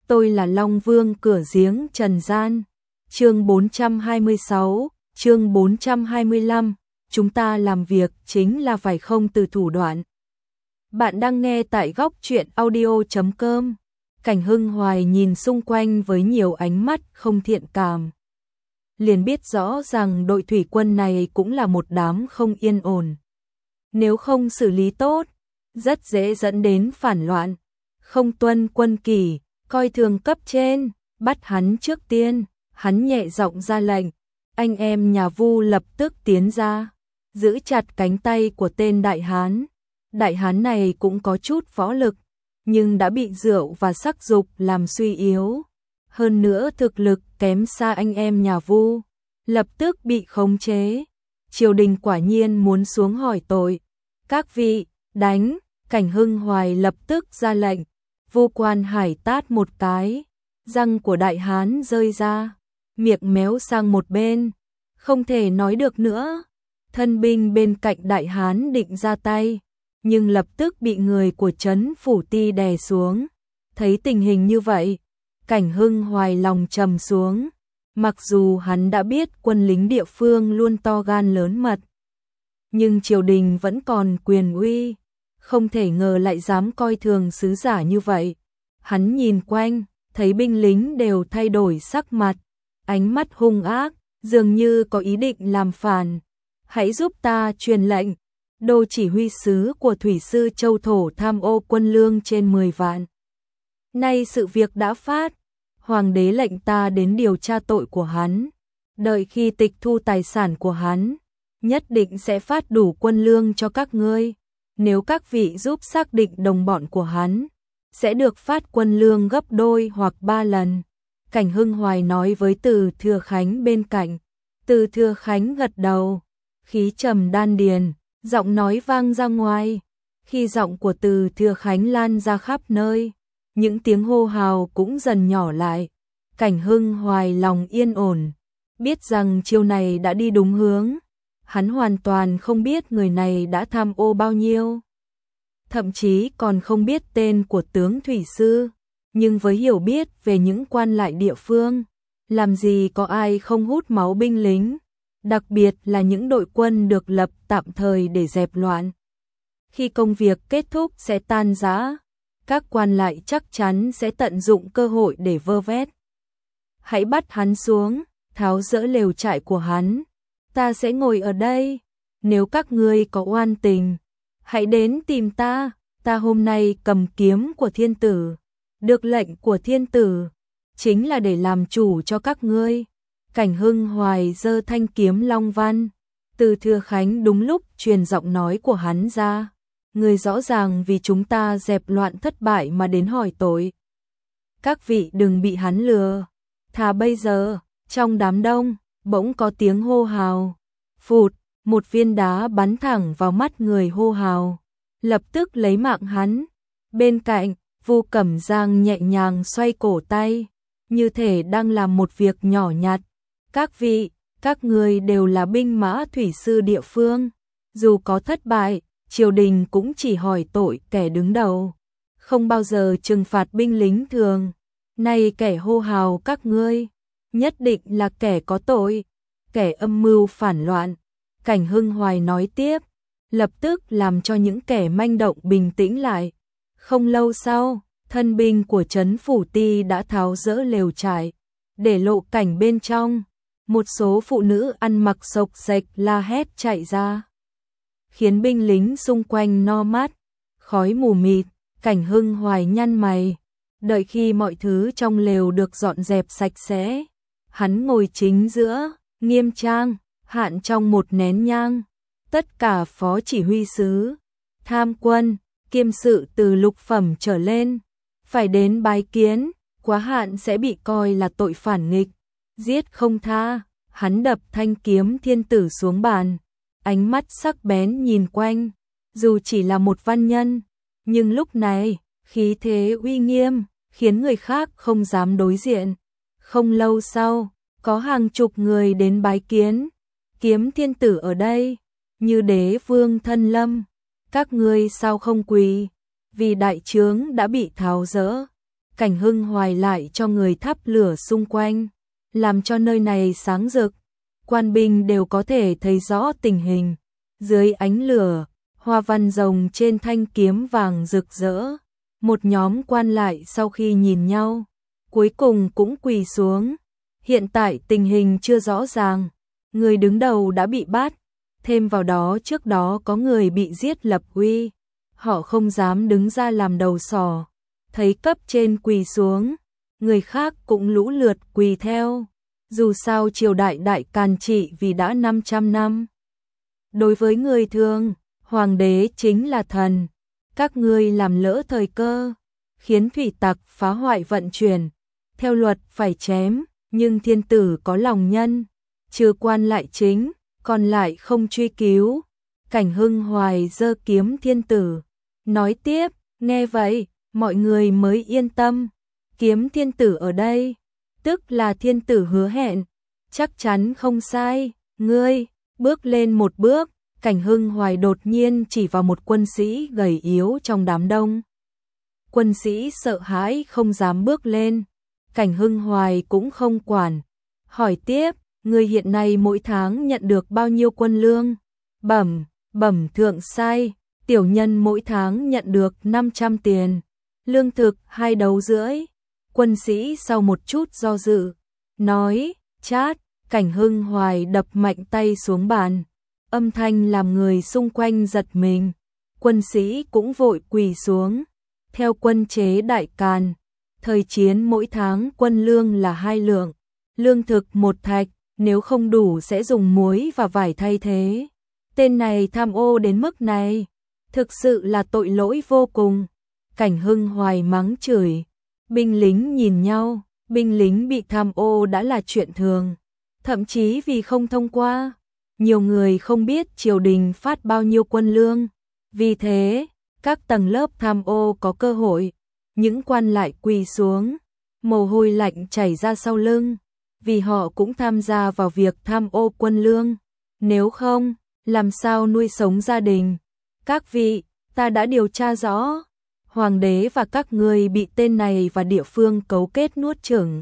tôi là Long Vương cửa giếng trần gian. Chương 426, chương 425, chúng ta làm việc chính là phải không từ thủ đoạn. Bạn đang nghe tại góc truyện audio.com. Cảnh Hưng Hoài nhìn xung quanh với nhiều ánh mắt không thiện cảm. Liền biết rõ rằng đội thủy quân này cũng là một đám không yên ổn. Nếu không xử lý tốt, rất dễ dẫn đến phản loạn, không tuân quân kỷ, coi thường cấp trên, bắt hắn trước tiên. Hắn nhẹ giọng ra lệnh, anh em nhà Vu lập tức tiến ra, giữ chặt cánh tay của tên đại hán. Đại hán này cũng có chút võ lực, nhưng đã bị rượu và sắc dục làm suy yếu. Hơn nữa thực lực kém xa anh em nhà Vu, lập tức bị khống chế. Triều đình quả nhiên muốn xuống hỏi tội. Các vị, đánh! Cảnh Hưng Hoài lập tức ra lệnh. Vu Quan Hải tát một cái, răng của đại hán rơi ra, miệng méo sang một bên, không thể nói được nữa. Thân binh bên cạnh đại hán định ra tay, nhưng lập tức bị người của trấn phủ ti đè xuống. Thấy tình hình như vậy, Cảnh Hưng Hoài lòng trầm xuống. Mặc dù hắn đã biết quân lính địa phương luôn to gan lớn mật, nhưng triều đình vẫn còn quyền uy, không thể ngờ lại dám coi thường sứ giả như vậy. Hắn nhìn quanh, thấy binh lính đều thay đổi sắc mặt, ánh mắt hung ác, dường như có ý định làm phản. Hãy giúp ta truyền lệnh. Đô chỉ huy sứ của thủy sư Châu Thổ tham ô quân lương trên 10 vạn. Nay sự việc đã phát, hoàng đế lệnh ta đến điều tra tội của hắn. Đợi khi tịch thu tài sản của hắn, nhất định sẽ phát đủ quân lương cho các ngươi. Nếu các vị giúp xác định đồng bọn của hắn, sẽ được phát quân lương gấp đôi hoặc 3 lần. Cảnh Hưng Hoài nói với Từ Thừa Khánh bên cạnh. Từ Thừa Khánh gật đầu, khí trầm đan điền, giọng nói vang ra ngoài. Khi giọng của Từ Thừa Khánh lan ra khắp nơi, những tiếng hô hào cũng dần nhỏ lại. Cảnh Hưng Hoài lòng yên ổn, biết rằng chiêu này đã đi đúng hướng. Hắn hoàn toàn không biết người này đã tham ô bao nhiêu, thậm chí còn không biết tên của tướng thủy sư. Nhưng với hiểu biết về những quan lại địa phương, làm gì có ai không hút máu binh lính, đặc biệt là những đội quân được lập tạm thời để dẹp loạn. Khi công việc kết thúc sẽ tan rã, các quan lại chắc chắn sẽ tận dụng cơ hội để vơ vét. Hãy bắt hắn xuống, tháo dỡ lều trại của hắn. Ta sẽ ngồi ở đây. Nếu các ngươi có oan tình, hãy đến tìm ta. Ta hôm nay cầm kiếm của thiên tử, được lệnh của thiên tử, chính là để làm chủ cho các ngươi. Cảnh Hưng Hoài giơ thanh kiếm long văn. Từ Thừa Khánh đúng lúc truyền giọng nói của hắn ra. Người rõ ràng vì chúng ta dẹp loạn thất bại mà đến hỏi tội. Các vị đừng bị hắn lừa. Thà bây giờ, trong đám đông, bỗng có tiếng hô hào. Phụt, một viên đá bắn thẳng vào mắt người hô hào, lập tức lấy mạng hắn. Bên cạnh, Vu Cẩm Giang nhẹ nhàng xoay cổ tay, như thể đang làm một việc nhỏ nhặt. Các vị, các người đều là binh mã thủy sư địa phương. Dù có thất bại, triều đình cũng chỉ hỏi tội kẻ đứng đầu, không bao giờ trừng phạt binh lính thường. Nay kẻ hô hào các ngươi, nhất định là kẻ có tội, kẻ âm mưu phản loạn. Cảnh Hưng Hoài nói tiếp, lập tức làm cho những kẻ manh động bình tĩnh lại. Không lâu sau, thân binh của trấn phủ ti đã tháo dỡ lều trại, để lộ cảnh bên trong. Một số phụ nữ ăn mặc xộc xệch la hét chạy ra, khiến binh lính xung quanh no mắt, khói mù mịt. Cảnh Hưng Hoài nhăn mày, đợi khi mọi thứ trong lều được dọn dẹp sạch sẽ, hắn ngồi chính giữa, nghiêm trang, hạn trong một nén nhang. Tất cả phó chỉ huy sứ, tham quân, kiêm sự từ lục phẩm trở lên, phải đến bái kiến, quá hạn sẽ bị coi là tội phản nghịch, giết không tha. Hắn đập thanh kiếm thiên tử xuống bàn, ánh mắt sắc bén nhìn quanh. Dù chỉ là một văn nhân, nhưng lúc này, khí thế uy nghiêm, khiến người khác không dám đối diện. Không lâu sau, có hàng chục người đến bái kiến. Kiếm thiên tử ở đây, như đế vương thân lâm. Các ngươi sao không quỳ? Vì đại trướng đã bị tháo dỡ. Cảnh Hưng Hoài lại cho người thắp lửa xung quanh, làm cho nơi này sáng rực. Quan binh đều có thể thấy rõ tình hình. Dưới ánh lửa, hoa văn rồng trên thanh kiếm vàng rực rỡ. Một nhóm quan lại sau khi nhìn nhau, cuối cùng cũng quỳ xuống. Hiện tại tình hình chưa rõ ràng, người đứng đầu đã bị bắt, thêm vào đó trước đó có người bị giết lập uy, họ không dám đứng ra làm đầu sỏ. Thấy cấp trên quỳ xuống, người khác cũng lũ lượt quỳ theo. Dù sao triều đại đại càn trị vì đã 500 năm. Đối với người thường, hoàng đế chính là thần. Các ngươi làm lỡ thời cơ, khiến thủy tặc phá hoại vận chuyển, theo luật phải chém, nhưng thiên tử có lòng nhân, trừ quan lại chính, còn lại không truy cứu. Cảnh Hưng Hoài giơ kiếm thiên tử, nói tiếp, nghe vậy, mọi người mới yên tâm. Kiếm thiên tử ở đây, tức là thiên tử hứa hẹn, chắc chắn không sai. Ngươi, bước lên một bước. Cảnh Hưng Hoài đột nhiên chỉ vào một quân sĩ gầy yếu trong đám đông. Quân sĩ sợ hãi không dám bước lên. Cảnh Hưng Hoài cũng không quản. Hỏi tiếp, ngươi hiện nay mỗi tháng nhận được bao nhiêu quân lương? Bẩm thượng sai, tiểu nhân mỗi tháng nhận được 500 tiền. Lương thực 2 đấu rưỡi. Quân sĩ sau một chút do dự, nói, chát. Cảnh Hưng Hoài đập mạnh tay xuống bàn. Âm thanh làm người xung quanh giật mình. Quân sĩ cũng vội quỳ xuống. Theo quân chế đại càn, thời chiến mỗi tháng quân lương là 2 lượng, lương thực 1 thạch, nếu không đủ sẽ dùng muối và vải thay thế. Tên này tham ô đến mức này, thực sự là tội lỗi vô cùng. Cảnh Hưng Hoài mắng chửi. Binh lính nhìn nhau, binh lính bị tham ô đã là chuyện thường, thậm chí vì không thông qua. Nhiều người không biết triều đình phát bao nhiêu quân lương, vì thế, các tầng lớp tham ô có cơ hội. Những quan lại quỳ xuống, mồ hôi lạnh chảy ra sau lưng, vì họ cũng tham gia vào việc tham ô quân lương. Nếu không, làm sao nuôi sống gia đình? Các vị, ta đã điều tra rõ, hoàng đế và các ngươi bị tên này và địa phương cấu kết nuốt chửng.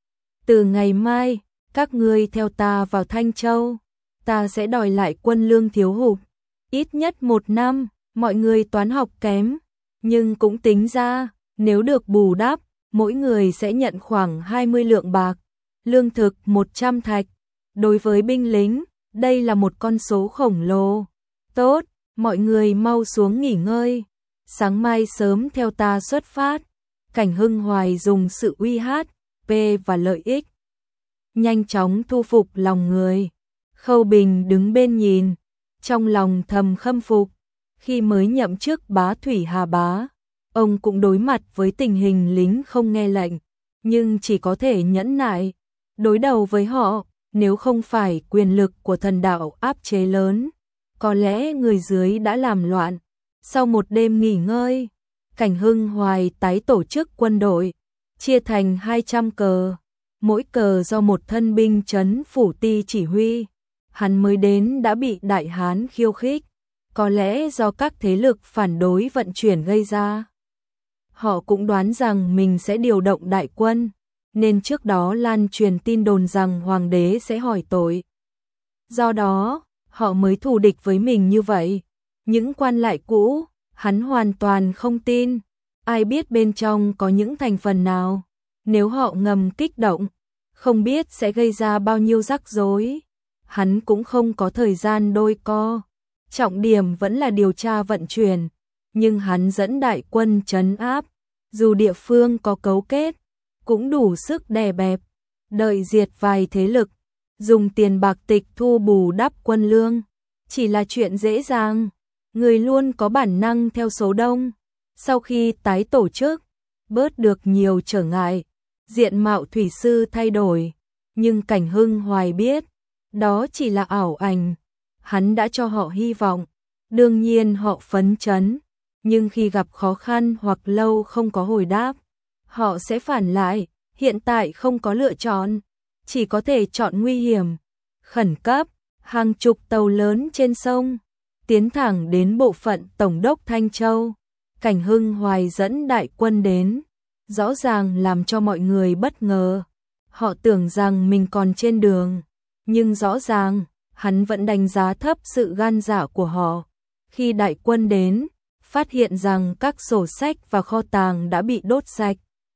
Từ ngày mai, các ngươi theo ta vào Thanh Châu. Ta sẽ đòi lại quân lương thiếu hụt, ít nhất 1 năm. Mọi người toán học kém, nhưng cũng tính ra, nếu được bù đắp, mỗi người sẽ nhận khoảng 20 lượng bạc, lương thực 100 thạch. Đối với binh lính, đây là một con số khổng lồ. Tốt, mọi người mau xuống nghỉ ngơi, sáng mai sớm theo ta xuất phát. Cảnh Hưng Hoài dùng sự uy hiếp và lợi ích nhanh chóng thu phục lòng người. Khâu Bình đứng bên nhìn, trong lòng thầm khâm phục. Khi mới nhậm chức bá thủy Hà Bá, ông cũng đối mặt với tình hình lính không nghe lệnh, nhưng chỉ có thể nhẫn nại, đối đầu với họ. Nếu không phải quyền lực của thần đạo áp chế lớn, có lẽ người dưới đã làm loạn. Sau một đêm nghỉ ngơi, Cảnh Hưng Hoài tái tổ chức quân đội, chia thành 200 cờ, mỗi cờ do một thân binh trấn phủ ti chỉ huy. Hắn mới đến đã bị Đại Hán khiêu khích, có lẽ do các thế lực phản đối vận chuyển gây ra. Họ cũng đoán rằng mình sẽ điều động đại quân, nên trước đó lan truyền tin đồn rằng hoàng đế sẽ hỏi tội. Do đó, họ mới thù địch với mình như vậy. Những quan lại cũ, hắn hoàn toàn không tin. Ai biết bên trong có những thành phần nào. Nếu họ ngầm kích động, không biết sẽ gây ra bao nhiêu rắc rối. Hắn cũng không có thời gian đôi co. Trọng điểm vẫn là điều tra vận chuyển. Nhưng hắn dẫn đại quân trấn áp. Dù địa phương có cấu kết, cũng đủ sức đè bẹp. Đợi diệt vài thế lực, dùng tiền bạc tịch thu bù đắp quân lương, chỉ là chuyện dễ dàng. Người luôn có bản năng theo số đông. Sau khi tái tổ chức, bớt được nhiều trở ngại, diện mạo thủy sư thay đổi. Nhưng Cảnh Hưng Hoài biết, đó chỉ là ảo ảnh. Hắn đã cho họ hy vọng, đương nhiên họ phấn chấn. Nhưng khi gặp khó khăn hoặc lâu không có hồi đáp, họ sẽ phản lại. Hiện tại không có lựa chọn, chỉ có thể chọn nguy hiểm. Khẩn cấp, hàng chục tàu lớn trên sông, tiến thẳng đến bộ phận Tổng đốc Thanh Châu. Cảnh Hưng Hoài dẫn đại quân đến, rõ ràng làm cho mọi người bất ngờ. Họ tưởng rằng mình còn trên đường, nhưng rõ ràng, hắn vẫn đánh giá thấp sự gan dạ của họ. Khi đại quân đến, phát hiện rằng các sổ sách và kho tàng đã bị đốt sạch.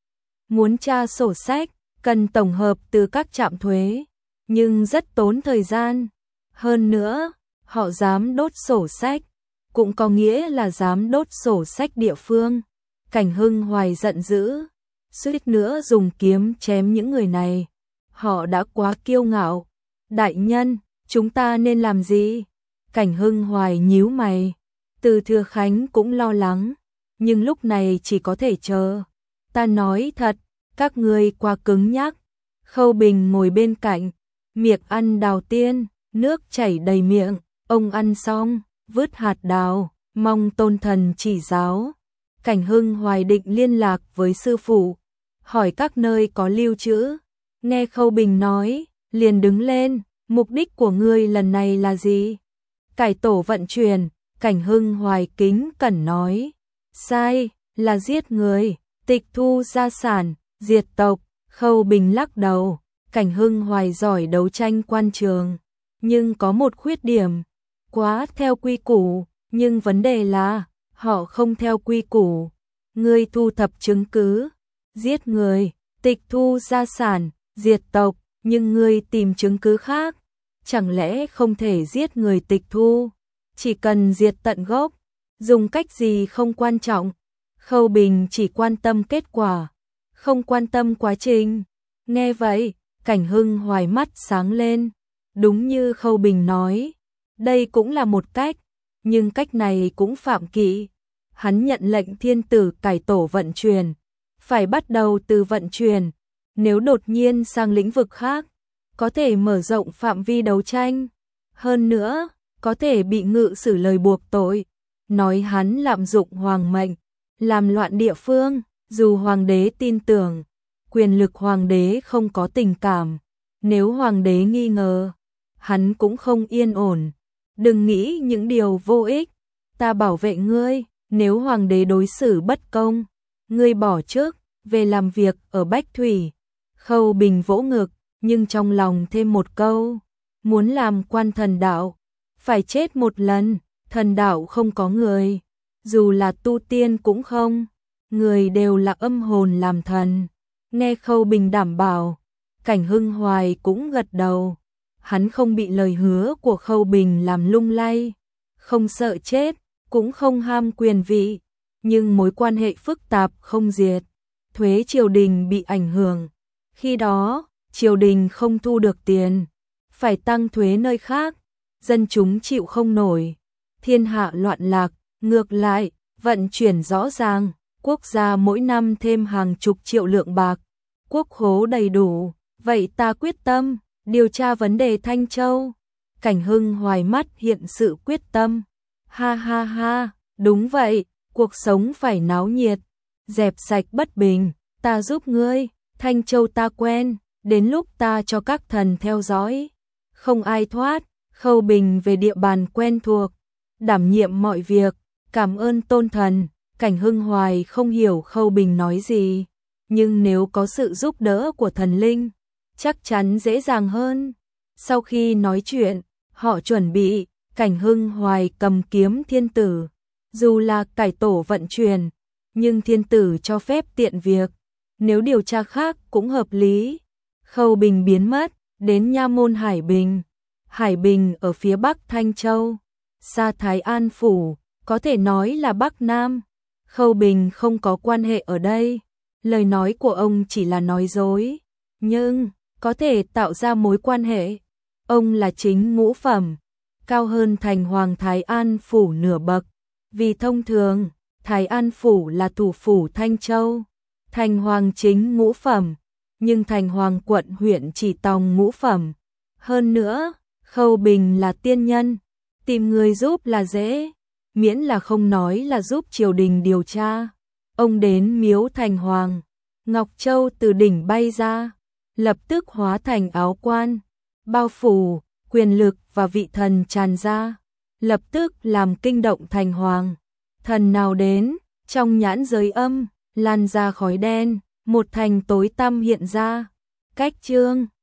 Muốn tra sổ sách, cần tổng hợp từ các trạm thuế, nhưng rất tốn thời gian. Hơn nữa, họ dám đốt sổ sách, cũng có nghĩa là dám đốt sổ sách địa phương. Cảnh Hưng Hoài giận dữ, suýt nữa dùng kiếm chém những người này. Họ đã quá kiêu ngạo. Đại nhân, chúng ta nên làm gì? Cảnh Hưng Hoài nhíu mày. Từ Thừa Khánh cũng lo lắng, nhưng lúc này chỉ có thể chờ. Ta nói thật, các ngươi quá cứng nhắc. Khâu Bình ngồi bên cạnh, miệng ăn đào tiên, nước chảy đầy miệng. Ông ăn xong, vứt hạt đào, mong tôn thần chỉ giáo. Cảnh Hưng Hoài định liên lạc với sư phụ, hỏi các nơi có lưu trữ. Nghe Khâu Bình nói, liền đứng lên, mục đích của ngươi lần này là gì? Cải tổ vận chuyển. Cảnh Hưng Hoài kính cẩn nói, sai, là giết người, tịch thu gia sản, diệt tộc. Khâu Bình lắc đầu, Cảnh Hưng Hoài giỏi đấu tranh quan trường, nhưng có một khuyết điểm, quá theo quy củ, nhưng vấn đề là, họ không theo quy củ. Ngươi thu thập chứng cứ, giết người, tịch thu gia sản, diệt tộc, nhưng ngươi tìm chứng cứ khác, chẳng lẽ không thể giết người tịch thu? Chỉ cần diệt tận gốc, dùng cách gì không quan trọng. Khâu Bình chỉ quan tâm kết quả, không quan tâm quá trình. Nghe vậy, Cảnh Hưng Hoài mắt sáng lên. Đúng như Khâu Bình nói, đây cũng là một cách, nhưng cách này cũng phạm kỵ. Hắn nhận lệnh thiên tử cải tổ vận chuyển, phải bắt đầu từ vận chuyển. Nếu đột nhiên sang lĩnh vực khác, có thể mở rộng phạm vi đấu tranh. Hơn nữa, có thể bị ngự xử lời buộc tội, nói hắn lạm dụng hoàng mệnh, làm loạn địa phương. Dù hoàng đế tin tưởng, quyền lực hoàng đế không có tình cảm, nếu hoàng đế nghi ngờ, hắn cũng không yên ổn. Đừng nghĩ những điều vô ích, ta bảo vệ ngươi, nếu hoàng đế đối xử bất công, ngươi bỏ chức, về làm việc ở Bách Thủy. Khâu Bình vỗ ngực, nhưng trong lòng thêm một câu, muốn làm quan thần đạo, phải chết một lần. Thần đạo không có người, dù là tu tiên cũng không, người đều là âm hồn làm thần. Nghe Khâu Bình đảm bảo, Cảnh Hưng Hoài cũng gật đầu. Hắn không bị lời hứa của Khâu Bình làm lung lay, không sợ chết, cũng không ham quyền vị, nhưng mối quan hệ phức tạp không diệt. Thuế triều đình bị ảnh hưởng, khi đó triều đình không thu được tiền, phải tăng thuế nơi khác, dân chúng chịu không nổi, thiên hạ loạn lạc. Ngược lại, vận chuyển rõ ràng, quốc gia mỗi năm thêm hàng chục triệu lượng bạc, quốc khố đầy đủ. Vậy ta quyết tâm điều tra vấn đề Thanh Châu. Cảnh Hưng Hoài mắt hiện sự quyết tâm. Ha ha ha, đúng vậy, cuộc sống phải náo nhiệt, dẹp sạch bất bình, ta giúp ngươi. Thanh Châu ta quen, đến lúc ta cho các thần theo dõi, không ai thoát. Khâu Bình về địa bàn quen thuộc, đảm nhiệm mọi việc. Cảm ơn tôn thần. Cảnh Hưng Hoài không hiểu Khâu Bình nói gì, nhưng nếu có sự giúp đỡ của thần linh, chắc chắn dễ dàng hơn. Sau khi nói chuyện, họ chuẩn bị. Cảnh Hưng Hoài cầm kiếm thiên tử, dù là cải tổ vận chuyển, nhưng thiên tử cho phép tiện việc, nếu điều tra khác cũng hợp lý. Khâu Bình biến mất, đến nha môn Hải Bình. Hải Bình ở phía bắc Thanh Châu, xa Thái An Phủ, có thể nói là Bắc Nam. Khâu Bình không có quan hệ ở đây, lời nói của ông chỉ là nói dối, nhưng có thể tạo ra mối quan hệ. Ông là chính ngũ phẩm, cao hơn thành hoàng Thái An Phủ nửa bậc, vì thông thường, Thái An Phủ là thủ phủ Thanh Châu, thành hoàng chính ngũ phẩm, nhưng thành hoàng quận huyện chỉ tòng ngũ phẩm. Hơn nữa, Khâu Bình là tiên nhân, tìm người giúp là dễ, miễn là không nói là giúp triều đình điều tra. Ông đến miếu thành hoàng, Ngọc Châu từ đỉnh bay ra, lập tức hóa thành áo quan, bao phủ, quyền lực và vị thần tràn ra, lập tức làm kinh động thành hoàng. Thần nào đến, trong nhãn giới âm, lan ra khói đen, một thành tối tăm hiện ra. Cách chương